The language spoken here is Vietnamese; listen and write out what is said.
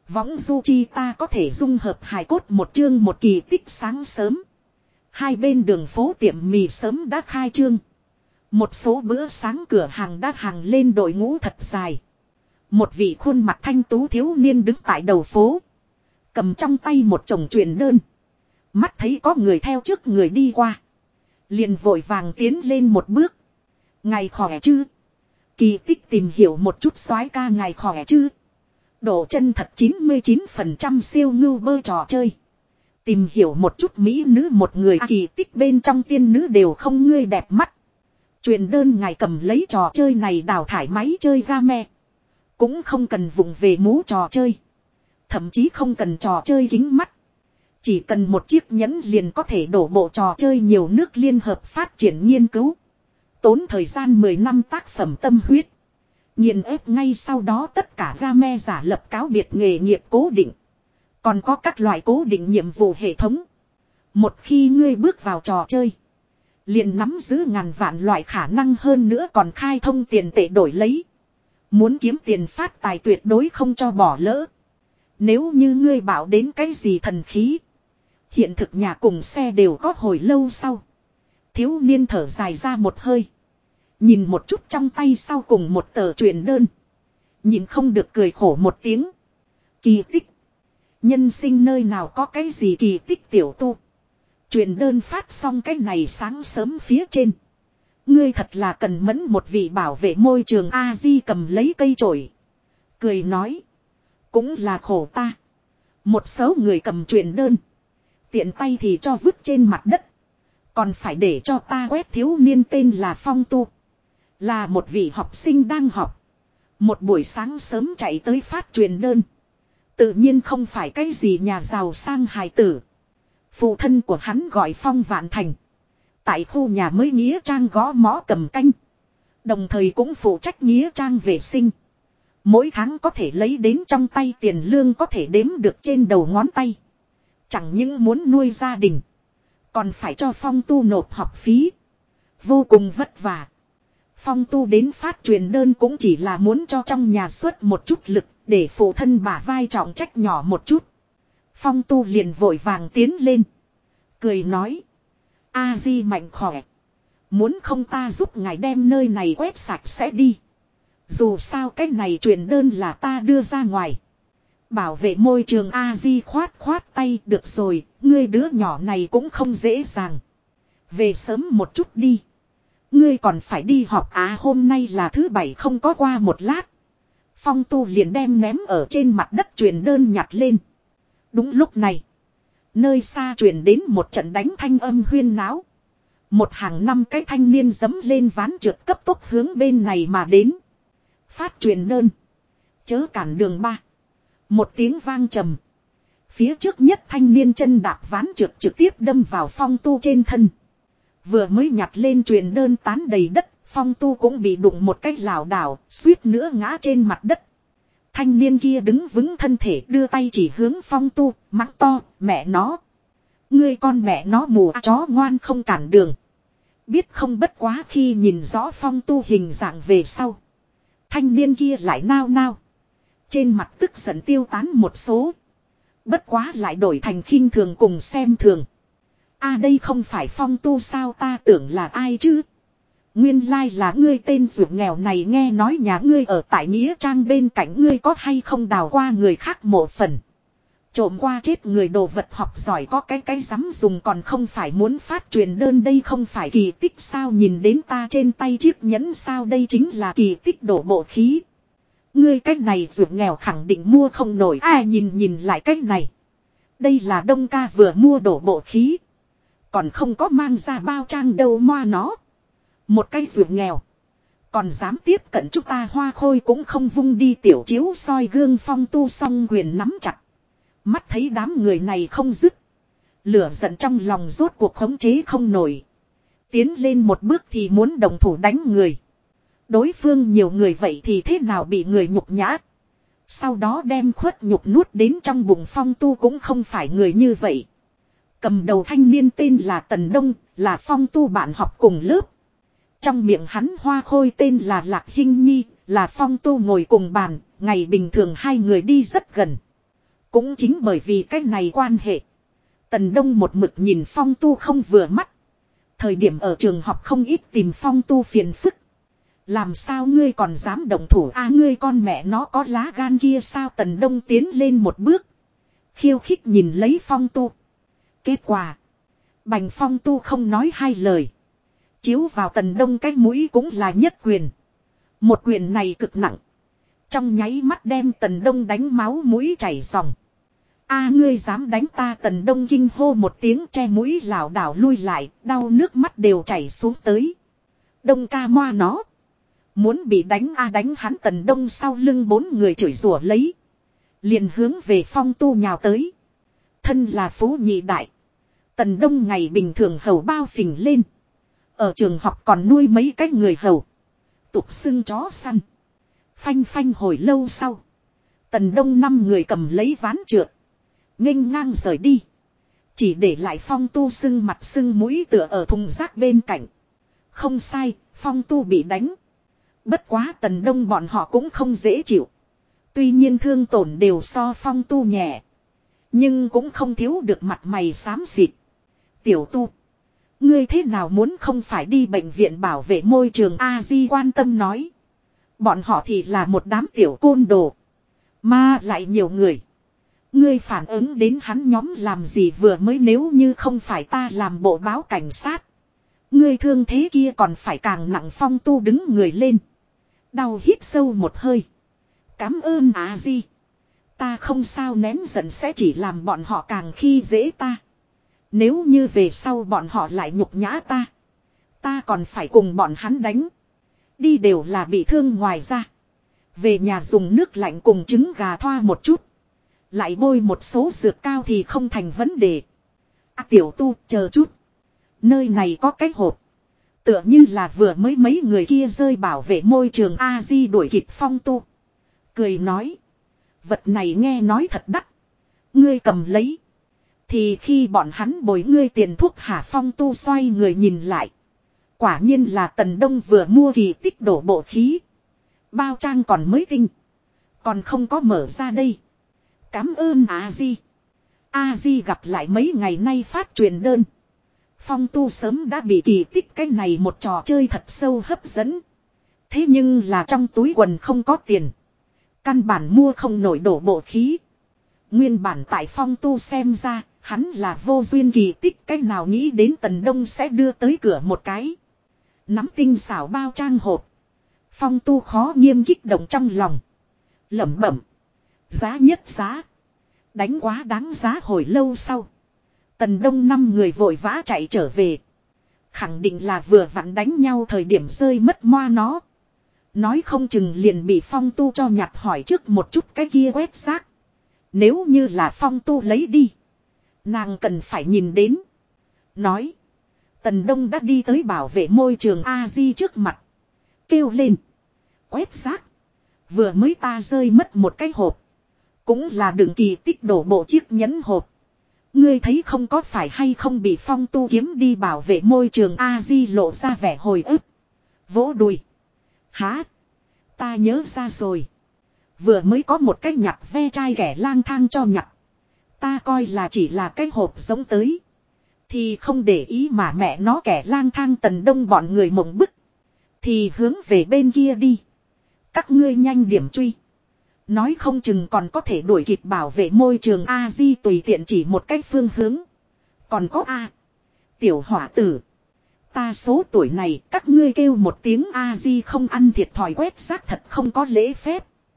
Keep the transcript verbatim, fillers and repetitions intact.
Võng du chi ta có thể dung hợp hài cốt một chương một kỳ tích sáng sớm. Hai bên đường phố tiệm mì sớm đã khai trương. Một số bữa sáng cửa hàng đã hàng lên đội ngũ thật dài. Một vị khuôn mặt thanh tú thiếu niên đứng tại đầu phố. Cầm trong tay một chồng truyền đơn. Mắt thấy có người theo trước người đi qua. Liền vội vàng tiến lên một bước. Ngài khỏe chứ? Kỳ tích tìm hiểu một chút soái ca ngài khỏe chứ? Độ chân thật chín mươi chín phần trăm siêu ngưu bơ trò chơi. Tìm hiểu một chút mỹ nữ một người kỳ tích bên trong tiên nữ đều không ngươi đẹp mắt. Truyền đơn ngài cầm lấy trò chơi này đào thải máy chơi game. Cũng không cần vùng về mũ trò chơi. Thậm chí không cần trò chơi kính mắt. Chỉ cần một chiếc nhẫn liền có thể đổ bộ trò chơi nhiều nước liên hợp phát triển nghiên cứu. Tốn thời gian mười năm tác phẩm tâm huyết. Nghiền ép ngay sau đó tất cả game giả lập cáo biệt nghề nghiệp cố định. Còn có các loại cố định nhiệm vụ hệ thống. Một khi ngươi bước vào trò chơi. Liền nắm giữ ngàn vạn loại khả năng hơn nữa còn khai thông tiền tệ đổi lấy. Muốn kiếm tiền phát tài tuyệt đối không cho bỏ lỡ. Nếu như ngươi bảo đến cái gì thần khí. Hiện thực nhà cùng xe đều có hồi lâu sau. Thiếu niên thở dài ra một hơi. Nhìn một chút trong tay sau cùng một tờ truyền đơn. Nhìn không được cười khổ một tiếng. Kỳ tích. Nhân sinh nơi nào có cái gì kỳ tích tiểu tu. Truyền đơn phát xong cái này sáng sớm phía trên. Ngươi thật là cần mẫn một vị bảo vệ môi trường A-di cầm lấy cây chổi. Cười nói. Cũng là khổ ta. Một số người cầm truyền đơn. Tiện tay thì cho vứt trên mặt đất. Còn phải để cho ta quét thiếu niên tên là Phong Tu. Là một vị học sinh đang học. Một buổi sáng sớm chạy tới phát truyền đơn. Tự nhiên không phải cái gì nhà giàu sang hài tử. Phụ thân của hắn gọi Phong Vạn Thành. Tại khu nhà mới nghĩa trang gõ mõ cầm canh. Đồng thời cũng phụ trách nghĩa trang vệ sinh. Mỗi tháng có thể lấy đến trong tay tiền lương có thể đếm được trên đầu ngón tay. Chẳng những muốn nuôi gia đình. Còn phải cho Phong Tu nộp học phí. Vô cùng vất vả. Phong Tu đến phát truyền đơn cũng chỉ là muốn cho trong nhà xuất một chút lực. Để phụ thân bả vai trọng trách nhỏ một chút. Phong Tu liền vội vàng tiến lên. Cười nói. A-di mạnh khỏe. Muốn không ta giúp ngài đem nơi này quét sạch sẽ đi. Dù sao cái này truyền đơn là ta đưa ra ngoài. Bảo vệ môi trường A-di khoát khoát tay được rồi. Ngươi đứa nhỏ này cũng không dễ dàng. Về sớm một chút đi. Ngươi còn phải đi học à hôm nay là thứ bảy không có qua một lát. Phong Tu liền đem ném ở trên mặt đất truyền đơn nhặt lên. Đúng lúc này. Nơi xa truyền đến một trận đánh thanh âm huyên náo. Một hàng năm cái thanh niên dấm lên ván trượt cấp tốc hướng bên này mà đến. Phát truyền đơn. Chớ cản đường ba. Một tiếng vang trầm. Phía trước nhất thanh niên chân đạp ván trượt trực tiếp đâm vào Phong Tu trên thân. Vừa mới nhặt lên truyền đơn tán đầy đất. Phong Tu cũng bị đụng một cách lảo đảo, suýt nữa ngã trên mặt đất. Thanh niên kia đứng vững thân thể đưa tay chỉ hướng Phong Tu, mắng to, mẹ nó. Ngươi con mẹ nó mù chó ngoan không cản đường. Biết không bất quá khi nhìn rõ Phong Tu hình dạng về sau. Thanh niên kia lại nao nao. Trên mặt tức giận tiêu tán một số. Bất quá lại đổi thành khinh thường cùng xem thường. A đây không phải Phong Tu sao ta tưởng là ai chứ? Nguyên lai là ngươi tên ruột nghèo này nghe nói nhà ngươi ở tại nghĩa trang bên cạnh ngươi có hay không đào qua người khác mộ phần. Trộm qua chết người đồ vật học giỏi có cái cái dám dùng còn không phải muốn phát truyền đơn đây không phải kỳ tích sao nhìn đến ta trên tay chiếc nhẫn sao đây chính là kỳ tích đổ bộ khí. Ngươi cái này ruột nghèo khẳng định mua không nổi ai nhìn nhìn lại cái này. Đây là Đông ca vừa mua đổ bộ khí. Còn không có mang ra bao trang đâu moa nó. Một cái ruột nghèo. Còn dám tiếp cận chúng ta hoa khôi cũng không vung đi tiểu chiếu soi gương Phong Tu song quyền nắm chặt. Mắt thấy đám người này không dứt. Lửa giận trong lòng rốt cuộc khống chế không nổi. Tiến lên một bước thì muốn đồng thủ đánh người. Đối phương nhiều người vậy thì thế nào bị người nhục nhã. Sau đó đem khuất nhục nuốt đến trong bụng Phong Tu cũng không phải người như vậy. Cầm đầu thanh niên tên là Tần Đông, là Phong Tu bạn học cùng lớp. Trong miệng hắn hoa khôi tên là Lạc Hinh Nhi, là Phong Tu ngồi cùng bàn, ngày bình thường hai người đi rất gần. Cũng chính bởi vì cái này quan hệ. Tần Đông một mực nhìn Phong Tu không vừa mắt. Thời điểm ở trường học không ít tìm Phong Tu phiền phức. Làm sao ngươi còn dám động thủ a à, ngươi con mẹ nó có lá gan kia sao? Tần Đông tiến lên một bước. Khiêu khích nhìn lấy Phong Tu. Kết quả. Bành Phong Tu không nói hai lời. Chiếu vào Tần Đông cái mũi cũng là nhất quyền. Một quyền này cực nặng. Trong nháy mắt đem Tần Đông đánh máu mũi chảy ròng. A ngươi dám đánh ta? Tần Đông kinh hô một tiếng, che mũi lảo đảo lui lại, đau nước mắt đều chảy xuống tới. Đông ca moa nó. Muốn bị đánh a à đánh hắn. Tần Đông sau lưng bốn người chửi rủa lấy. Liền hướng về Phong Tu nhào tới. Thân là phú nhị đại. Tần Đông ngày bình thường hầu bao phình lên. Ở trường học còn nuôi mấy cái người hầu. Tục xưng chó săn. Phanh phanh hồi lâu sau. Tần Đông năm người cầm lấy ván trượt. Nghênh ngang rời đi. Chỉ để lại Phong Tu sưng mặt sưng mũi tựa ở thùng rác bên cạnh. Không sai, Phong Tu bị đánh. Bất quá Tần Đông bọn họ cũng không dễ chịu. Tuy nhiên thương tổn đều so Phong Tu nhẹ. Nhưng cũng không thiếu được mặt mày xám xịt. Tiểu Tu. Ngươi thế nào muốn không phải đi bệnh viện bảo vệ môi trường? A Di quan tâm nói. Bọn họ thì là một đám tiểu côn đồ. Mà lại nhiều người. Ngươi phản ứng đến hắn nhóm làm gì vừa mới? Nếu như không phải ta làm bộ báo cảnh sát. Ngươi thương thế kia còn phải càng nặng. Phong Tu đứng người lên. Đau hít sâu một hơi. Cảm ơn A Di. Ta không sao, nén giận sẽ chỉ làm bọn họ càng khi dễ ta. Nếu như về sau bọn họ lại nhục nhã ta. Ta còn phải cùng bọn hắn đánh. Đi đều là bị thương ngoài ra. Về nhà dùng nước lạnh cùng trứng gà thoa một chút. Lại bôi một số dược cao thì không thành vấn đề. À, Tiểu Tu chờ chút. Nơi này có cái hộp. Tựa như là vừa mới mấy người kia rơi bảo vệ môi trường. A Di đuổi kịp Phong Tu. Cười nói. Vật này nghe nói thật đắt. Ngươi cầm lấy. Thì khi bọn hắn bồi ngươi tiền thuốc hả? Phong Tu xoay người nhìn lại. Quả nhiên là Tần Đông vừa mua kỳ tích đổ bộ khí. Bao trang còn mới tinh. Còn không có mở ra đây. Cảm ơn A Di. A Di gặp lại mấy ngày nay phát truyền đơn. Phong Tu sớm đã bị kỳ tích cái này một trò chơi thật sâu hấp dẫn. Thế nhưng là trong túi quần không có tiền. Căn bản mua không nổi đổ bộ khí. Nguyên bản tại Phong Tu xem ra, hắn là vô duyên kỳ tích, cách nào nghĩ đến Tần Đông sẽ đưa tới cửa một cái. Nắm tinh xảo bao trang hộp. Phong Tu khó nghiêm kích động trong lòng. Lẩm bẩm. Giá nhất giá. Đánh quá đáng giá. Hồi lâu sau. Tần Đông năm người vội vã chạy trở về. Khẳng định là vừa vặn đánh nhau thời điểm rơi mất moa nó. Nói không chừng liền bị Phong Tu cho nhặt hỏi trước một chút cái kia quét xác. Nếu như là Phong Tu lấy đi. Nàng cần phải nhìn đến. Nói. Tần Đông đã đi tới bảo vệ môi trường A Di trước mặt. Kêu lên. Quét xác. Vừa mới ta rơi mất một cái hộp. Cũng là đựng kỳ tích đổ bộ chiếc nhẫn hộp. Ngươi thấy không có phải hay không bị Phong Tu kiếm đi bảo vệ môi trường? A Di lộ ra vẻ hồi ức. Vỗ đùi. Hả? Ta nhớ ra rồi. Vừa mới có một cái nhặt ve chai kẻ lang thang cho nhặt. Ta coi là chỉ là cái hộp giống tới. Thì không để ý mà mẹ nó kẻ lang thang. Tần Đông bọn người mộng bức. Thì hướng về bên kia đi. Các ngươi nhanh điểm truy. Nói không chừng còn có thể đuổi kịp bảo vệ môi trường. A Di tùy tiện chỉ một cách phương hướng. Còn có A. Tiểu hỏa tử. Ta số tuổi này các ngươi kêu một tiếng A Di không ăn thiệt thòi quét xác thật không có lễ phép.